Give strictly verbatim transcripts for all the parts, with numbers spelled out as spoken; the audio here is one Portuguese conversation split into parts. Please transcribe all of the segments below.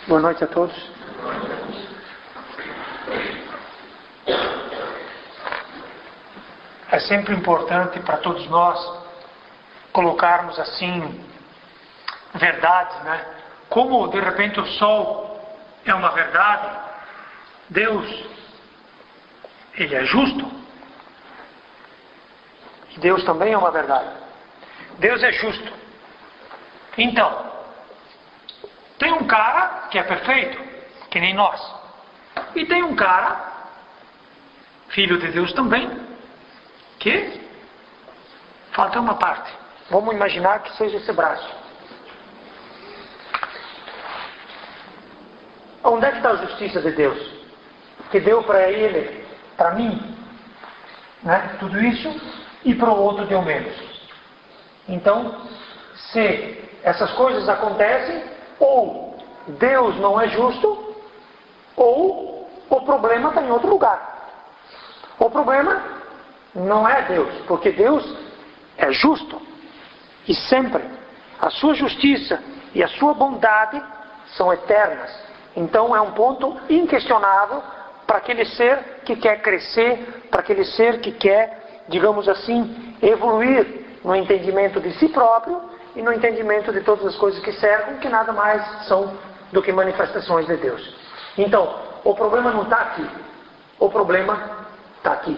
Boa noite a todos. É sempre importante para todos nós colocarmos assim verdades, né? Como de repente o sol é uma verdade, Deus, Ele é justo. E Deus também é uma verdade. Deus é justo. Então, tem um cara que é perfeito, que nem nós. E tem um cara, filho de Deus também, que falta uma parte. Vamos imaginar que seja esse braço. Onde é que está a justiça de Deus? Que deu para ele, para mim, né, tudo isso, e para o outro deu menos. Então, se essas coisas acontecem, ou Deus não é justo, ou o problema está em outro lugar. O problema não é Deus, porque Deus é justo. E sempre a sua justiça e a sua bondade são eternas. Então é um ponto inquestionável para aquele ser que quer crescer, para aquele ser que quer, digamos assim, evoluir no entendimento de si próprio e no entendimento de todas as coisas que cercam, que nada mais são do que manifestações de Deus. Então, o problema não está aqui. O problema está aqui.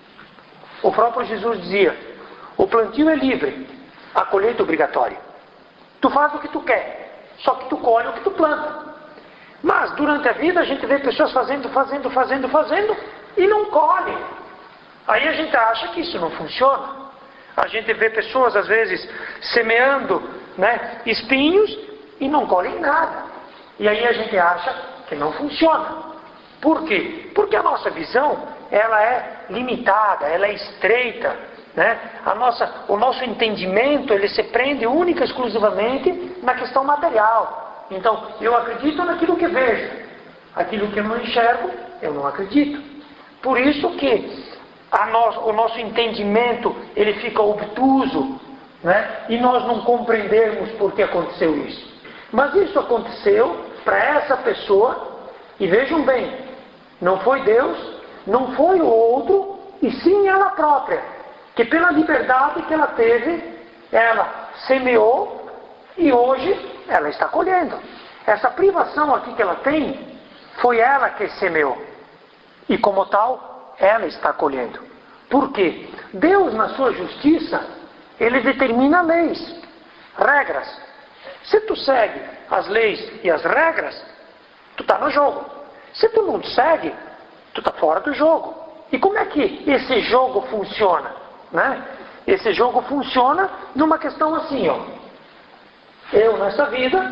O próprio Jesus dizia, o plantio é livre, a colheita é obrigatória. Tu faz o que tu quer, só que tu colhe o que tu planta. Mas durante a vida a gente vê pessoas fazendo, fazendo, fazendo, fazendo e não colhem. Aí a gente acha que isso não funciona. A gente vê pessoas, às vezes, semeando, né, espinhos e não colhem nada. E aí a gente acha que não funciona. Por quê? Porque a nossa visão, ela é limitada, ela é estreita. Né? A nossa, o nosso entendimento, ele se prende única e exclusivamente na questão material. Então, eu acredito naquilo que vejo. Aquilo que eu não enxergo, eu não acredito. Por isso que A nós, o nosso entendimento ele fica obtuso, né? E nós não compreendemos por que aconteceu isso. Mas isso aconteceu para essa pessoa, e vejam bem, não foi Deus, não foi o outro, e sim ela própria, que pela liberdade que ela teve, ela semeou e hoje ela está colhendo. Essa privação aqui que ela tem, foi ela que semeou, e como tal, ela está colhendo. Por quê? Deus, na sua justiça, Ele determina leis, regras. Se tu segue as leis e as regras, tu está no jogo. Se tu não segue, tu está fora do jogo. E como é que esse jogo funciona? Né? Esse jogo funciona numa questão assim, ó. Eu, nessa vida,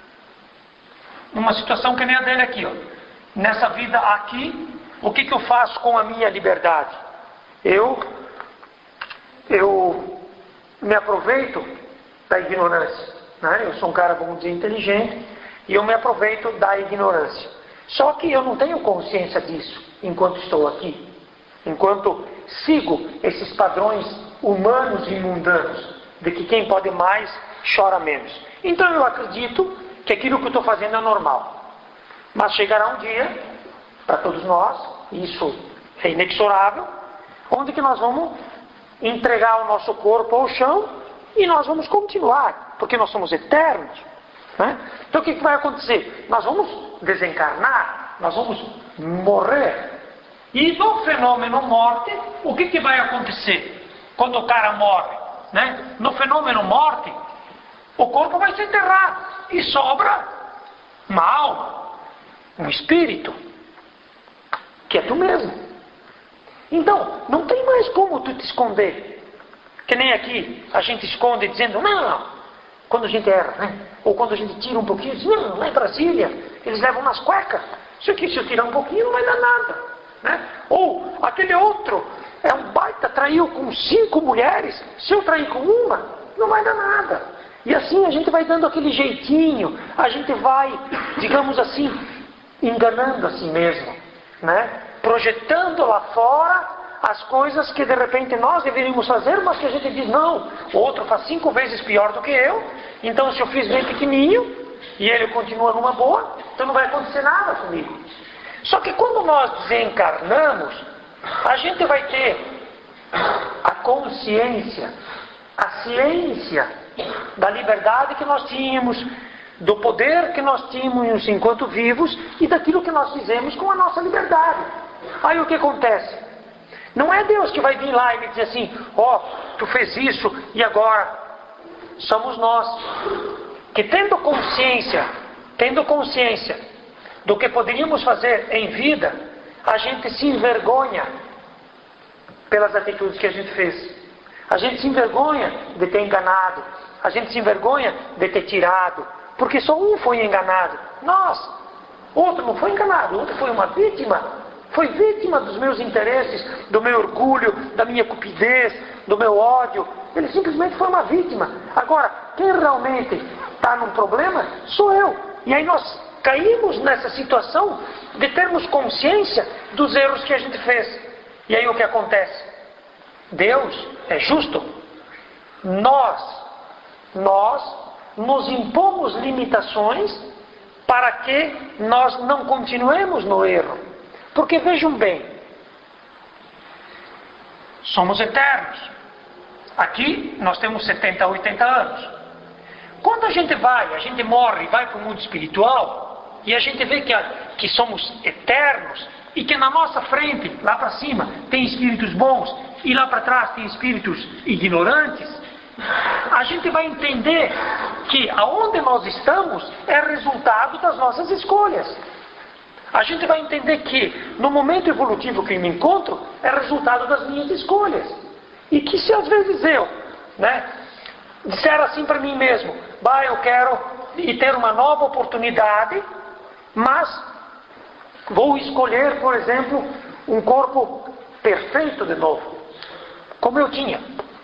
numa situação que nem a dele aqui, ó. Nessa vida aqui, o que, que eu faço com a minha liberdade? Eu, eu me aproveito da ignorância. Né? Eu sou um cara, vamos dizer, inteligente, e eu me aproveito da ignorância. Só que eu não tenho consciência disso enquanto estou aqui. Enquanto sigo esses padrões humanos e mundanos, de que quem pode mais, chora menos. Então eu acredito que aquilo que eu estou fazendo é normal. Mas chegará um dia, para todos nós, isso é inexorável, onde que nós vamos entregar o nosso corpo ao chão e nós vamos continuar, porque nós somos eternos. Né? Então o que, que vai acontecer? Nós vamos desencarnar, nós vamos morrer. E no fenômeno morte, o que, que vai acontecer quando o cara morre? Né? No fenômeno morte, o corpo vai se enterrar e sobra uma alma, um espírito, que é tu mesmo. Então, não tem mais como tu te esconder. Que nem aqui, a gente esconde dizendo, não, não, quando a gente erra, né? Ou quando a gente tira um pouquinho, diz, não, lá em Brasília, eles levam nas cuecas. Isso aqui, se eu tirar um pouquinho, não vai dar nada. Né? Ou, aquele outro, é um baita, traiu com cinco mulheres, se eu trair com uma, não vai dar nada. E assim a gente vai dando aquele jeitinho, a gente vai, digamos assim, enganando a si mesmo, né? Projetando lá fora as coisas que de repente nós deveríamos fazer, mas que a gente diz, não, o outro faz cinco vezes pior do que eu, então se eu fiz bem pequenininho, e ele continua numa boa, então não vai acontecer nada comigo. Só que quando nós desencarnamos, a gente vai ter a consciência, a ciência da liberdade que nós tínhamos, do poder que nós tínhamos enquanto vivos e daquilo que nós fizemos com a nossa liberdade. Aí o que acontece? Não é Deus que vai vir lá e me dizer assim, ó, oh, tu fez isso e agora? Somos nós que tendo consciência, tendo consciência do que poderíamos fazer em vida, a gente se envergonha pelas atitudes que a gente fez. A gente se envergonha de ter enganado. A gente se envergonha de ter tirado. Porque só um foi enganado. Nós. Outro não foi enganado. Outro foi uma vítima. Foi vítima dos meus interesses, do meu orgulho, da minha cupidez, do meu ódio. Ele simplesmente foi uma vítima. Agora, quem realmente está num problema sou eu. E aí nós caímos nessa situação de termos consciência dos erros que a gente fez. E aí o que acontece? Deus é justo. Nós, nós nos impomos limitações para que nós não continuemos no erro. Porque vejam bem, somos eternos. Aqui nós temos setenta, oitenta anos. Quando a gente vai, a gente morre e vai para o mundo espiritual, e a gente vê que, a, que somos eternos, e que na nossa frente, lá para cima, tem espíritos bons, e lá para trás tem espíritos ignorantes, a gente vai entender que aonde nós estamos é resultado das nossas escolhas. A gente vai entender que no momento evolutivo que eu me encontro é resultado das minhas escolhas. E que se às vezes eu, né, disser assim para mim mesmo, bah, eu quero ir ter uma nova oportunidade, mas vou escolher, por exemplo, um corpo perfeito de novo, como eu tinha.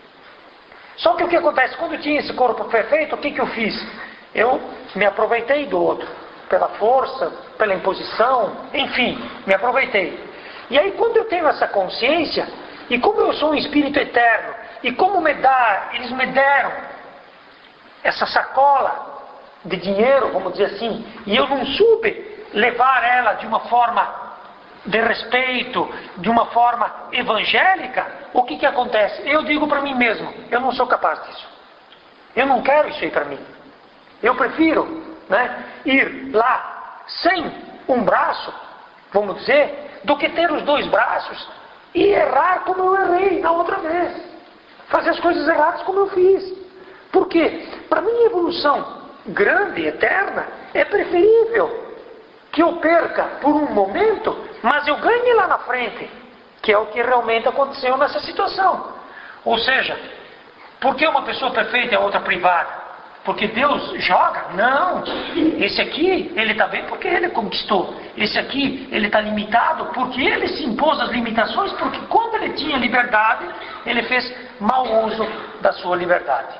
Só que o que acontece? Quando eu tinha esse corpo perfeito, o que, que eu fiz? Eu me aproveitei do outro, pela força, pela imposição, enfim, me aproveitei. E aí quando eu tenho essa consciência, e como eu sou um espírito eterno, e como me dá, eles me deram essa sacola de dinheiro, vamos dizer assim, e eu não soube levar ela de uma forma de respeito, de uma forma evangélica, o que que acontece? Eu digo para mim mesmo, eu não sou capaz disso. Eu não quero isso aí para mim. Eu prefiro, né, ir lá sem um braço, vamos dizer, do que ter os dois braços e errar como eu errei na outra vez. Fazer as coisas erradas como eu fiz. Por quê? Para mim, a evolução grande, eterna, é preferível que eu perca por um momento, mas eu ganhe lá na frente, que é o que realmente aconteceu nessa situação. Ou seja, por que uma pessoa perfeita e a outra privada? Porque Deus joga? Não. Esse aqui, ele está bem porque ele conquistou. Esse aqui, ele está limitado porque ele se impôs as limitações, porque quando ele tinha liberdade, ele fez mau uso da sua liberdade.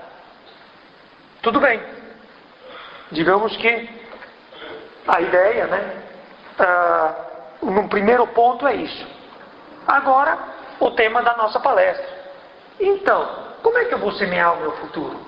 Tudo bem. Digamos que a ideia, né, ah, num primeiro ponto é isso. Agora, o tema da nossa palestra. Então, como é que eu vou semear o meu futuro?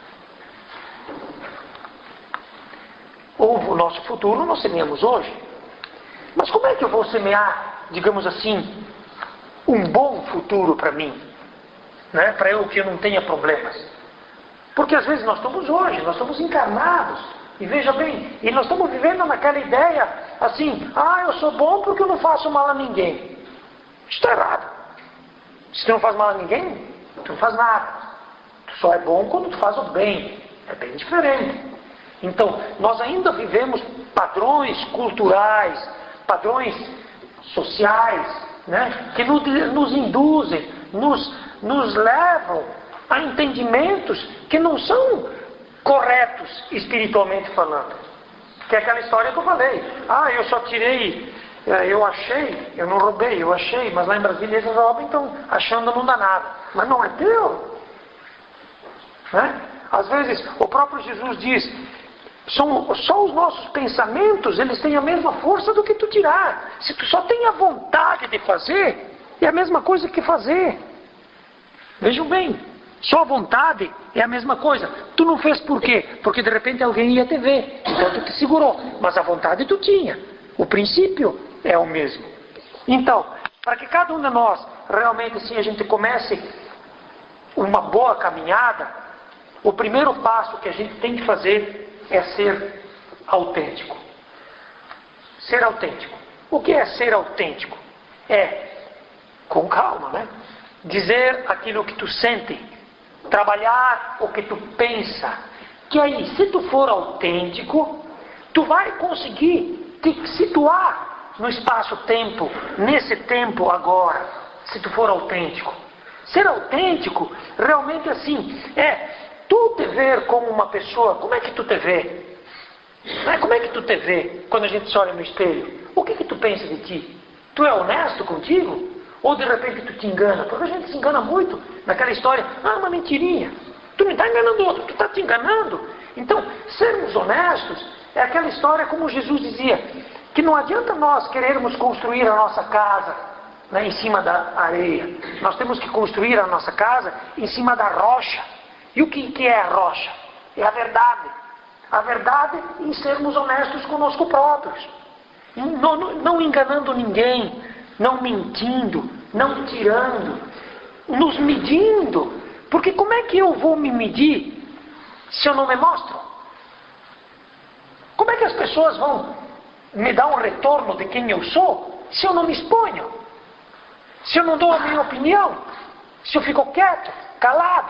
Ou o nosso futuro nós semeamos hoje. Mas como é que eu vou semear, digamos assim, um bom futuro para mim? Né? Para eu que eu não tenha problemas. Porque às vezes nós estamos hoje, nós estamos encarnados. E veja bem, e nós estamos vivendo naquela ideia assim, ah, eu sou bom porque eu não faço mal a ninguém. Isso está errado. Se tu não faz mal a ninguém, tu não faz nada. Tu só é bom quando tu faz o bem. É bem diferente. Então, nós ainda vivemos padrões culturais, padrões sociais, né, que nos, nos induzem, nos, nos levam a entendimentos que não são corretos espiritualmente falando. Que é aquela história que eu falei. Ah, eu só tirei, eu achei, eu não roubei, eu achei, mas lá em Brasília eles roubam, então achando não dá nada. Mas não é teu. Né? Às vezes o próprio Jesus diz, são, só os nossos pensamentos, eles têm a mesma força do que tu tirar. Se tu só tem a vontade de fazer, é a mesma coisa que fazer. Vejam bem, Sua vontade é a mesma coisa. Tu não fez por quê? Porque de repente alguém ia te ver. Então tu te segurou. Mas a vontade tu tinha. O princípio é o mesmo. Então, para que cada um de nós realmente assim, a gente comece uma boa caminhada, o primeiro passo que a gente tem que fazer é ser autêntico. Ser autêntico. O que é ser autêntico? É, com calma, né? Dizer aquilo que tu sente, trabalhar o que tu pensa. Que aí, se tu for autêntico, tu vai conseguir te situar no espaço-tempo, nesse tempo agora, se tu for autêntico. Ser autêntico, realmente assim, é tu te ver como uma pessoa. Como é que tu te vê? Como é que tu te vê quando a gente se olha no espelho? O que que tu pensa de ti? Tu é honesto contigo? Ou de repente tu te engana? Porque a gente se engana muito naquela história. Ah, uma mentirinha. Tu não está enganando o outro, tu está te enganando. Então, sermos honestos é aquela história como Jesus dizia, que não adianta nós querermos construir a nossa casa, né, em cima da areia. Nós temos que construir a nossa casa em cima da rocha. E o que, que é a rocha? É a verdade. A verdade em sermos honestos conosco próprios. Não, não, não enganando ninguém, não mentindo, não tirando, nos medindo. Porque como é que eu vou me medir se eu não me mostro? Como é que as pessoas vão me dar um retorno de quem eu sou se eu não me exponho? Se eu não dou a minha opinião? Se eu fico quieto, calado?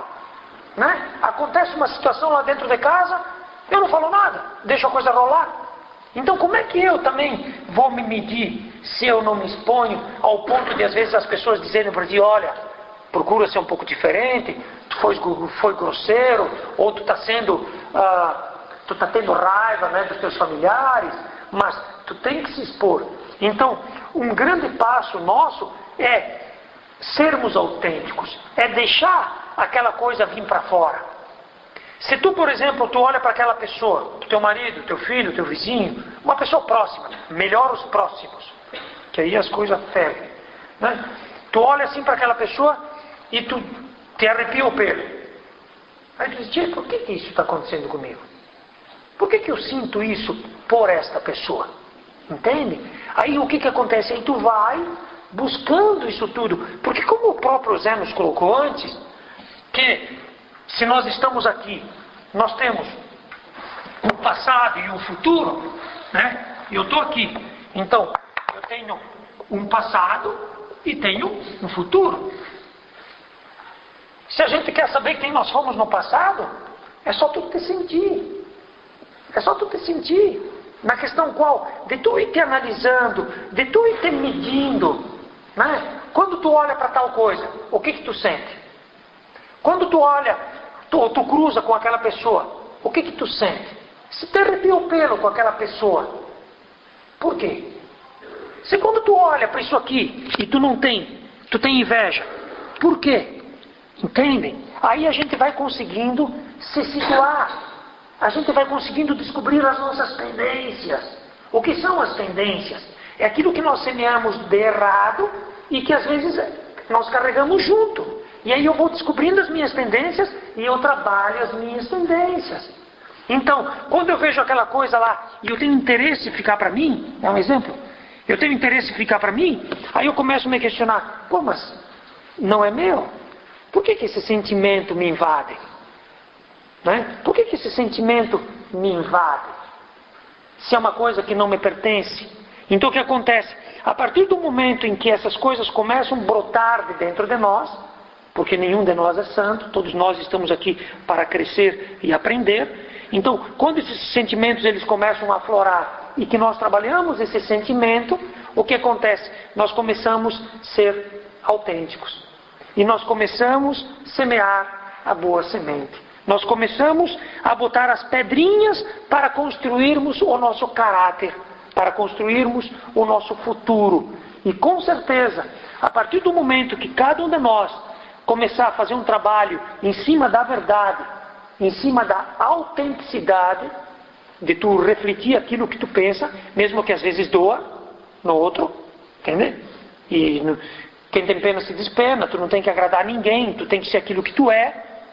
Né? Acontece uma situação lá dentro de casa, eu não falo nada, deixo a coisa rolar. Então como é que eu também vou me medir se eu não me exponho ao ponto de às vezes as pessoas dizerem para ti, olha, procura ser um pouco diferente, tu foi, foi grosseiro, ou tu está sendo, ah, tu está tendo raiva, né, dos teus familiares, mas tu tem que se expor. Então, um grande passo nosso é sermos autênticos, é deixar aquela coisa vir para fora. Se tu, por exemplo, tu olha para aquela pessoa, teu marido, teu filho, teu vizinho, uma pessoa próxima, melhor os próximos, que aí as coisas fervem, né? Tu olha assim para aquela pessoa e tu te arrepia o pelo. Aí tu diz, tia, por que, que isso está acontecendo comigo? Por que, que eu sinto isso por esta pessoa? Entende? Aí o que, que acontece? Aí tu vai buscando isso tudo. Porque como o próprio Zé nos colocou antes, que se nós estamos aqui, nós temos o passado e o futuro, né? Eu estou aqui. Então, eu tenho um passado e tenho um futuro. Se a gente quer saber quem nós fomos no passado, é só tu te sentir. É só tu te sentir. Na questão qual? De tu ir te analisando, de tu ir te medindo, né? Quando tu olha para tal coisa, o que que tu sente? Quando tu olha, tu, tu cruza com aquela pessoa, o que que tu sente? Se te arrepia o pelo com aquela pessoa, por quê? Se quando tu olha para isso aqui e tu não tem, tu tem inveja, por quê? Entendem? Aí a gente vai conseguindo se situar, a gente vai conseguindo descobrir as nossas tendências. O que são as tendências? É aquilo que nós semeamos de errado e que às vezes nós carregamos junto. E aí eu vou descobrindo as minhas tendências e eu trabalho as minhas tendências. Então, quando eu vejo aquela coisa lá e eu tenho interesse em ficar para mim, é um exemplo, eu tenho interesse em ficar para mim, aí eu começo a me questionar, pô, mas não é meu? Por que que esse sentimento me invade? Né? Por que que esse sentimento me invade? Se é uma coisa que não me pertence. Então o que acontece? A partir do momento em que essas coisas começam a brotar de dentro de nós, porque nenhum de nós é santo, todos nós estamos aqui para crescer e aprender. Então, quando esses sentimentos eles começam a aflorar e que nós trabalhamos esse sentimento, o que acontece? Nós começamos a ser autênticos. E nós começamos a semear a boa semente. Nós começamos a botar as pedrinhas para construirmos o nosso caráter, para construirmos o nosso futuro. E com certeza, a partir do momento que cada um de nós começar a fazer um trabalho em cima da verdade, em cima da autenticidade, de tu refletir aquilo que tu pensa, mesmo que às vezes doa no outro, entende? E quem tem pena se despena, tu não tem que agradar ninguém, tu tem que ser aquilo que tu é,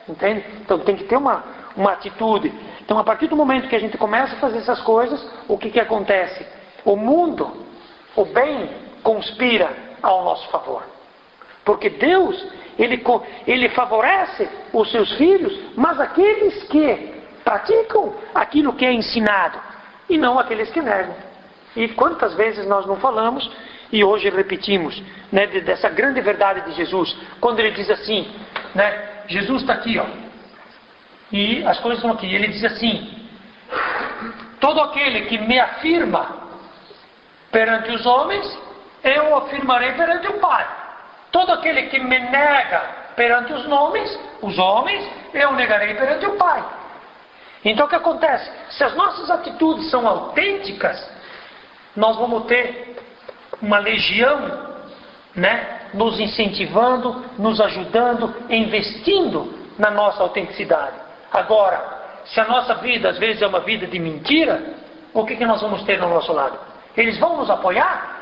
entende? Então tem que ter uma, uma atitude. Então a partir do momento que a gente começa a fazer essas coisas, o que que acontece? O mundo, o bem, conspira ao nosso favor. Porque Deus, Ele, ele favorece os seus filhos, mas aqueles que praticam aquilo que é ensinado, e não aqueles que negam. E quantas vezes nós não falamos, e hoje repetimos, né, dessa grande verdade de Jesus, quando Ele diz assim, né, Jesus está aqui, ó, e as coisas estão aqui, Ele diz assim, todo aquele que me afirma perante os homens, eu afirmarei perante o Pai. Todo aquele que me nega perante os homens, os homens, eu negarei perante o Pai. Então o que acontece? Se as nossas atitudes são autênticas, nós vamos ter uma legião, né, nos incentivando, nos ajudando, investindo na nossa autenticidade. Agora, se a nossa vida às vezes é uma vida de mentira, o que, que nós vamos ter no nosso lado? Eles vão nos apoiar?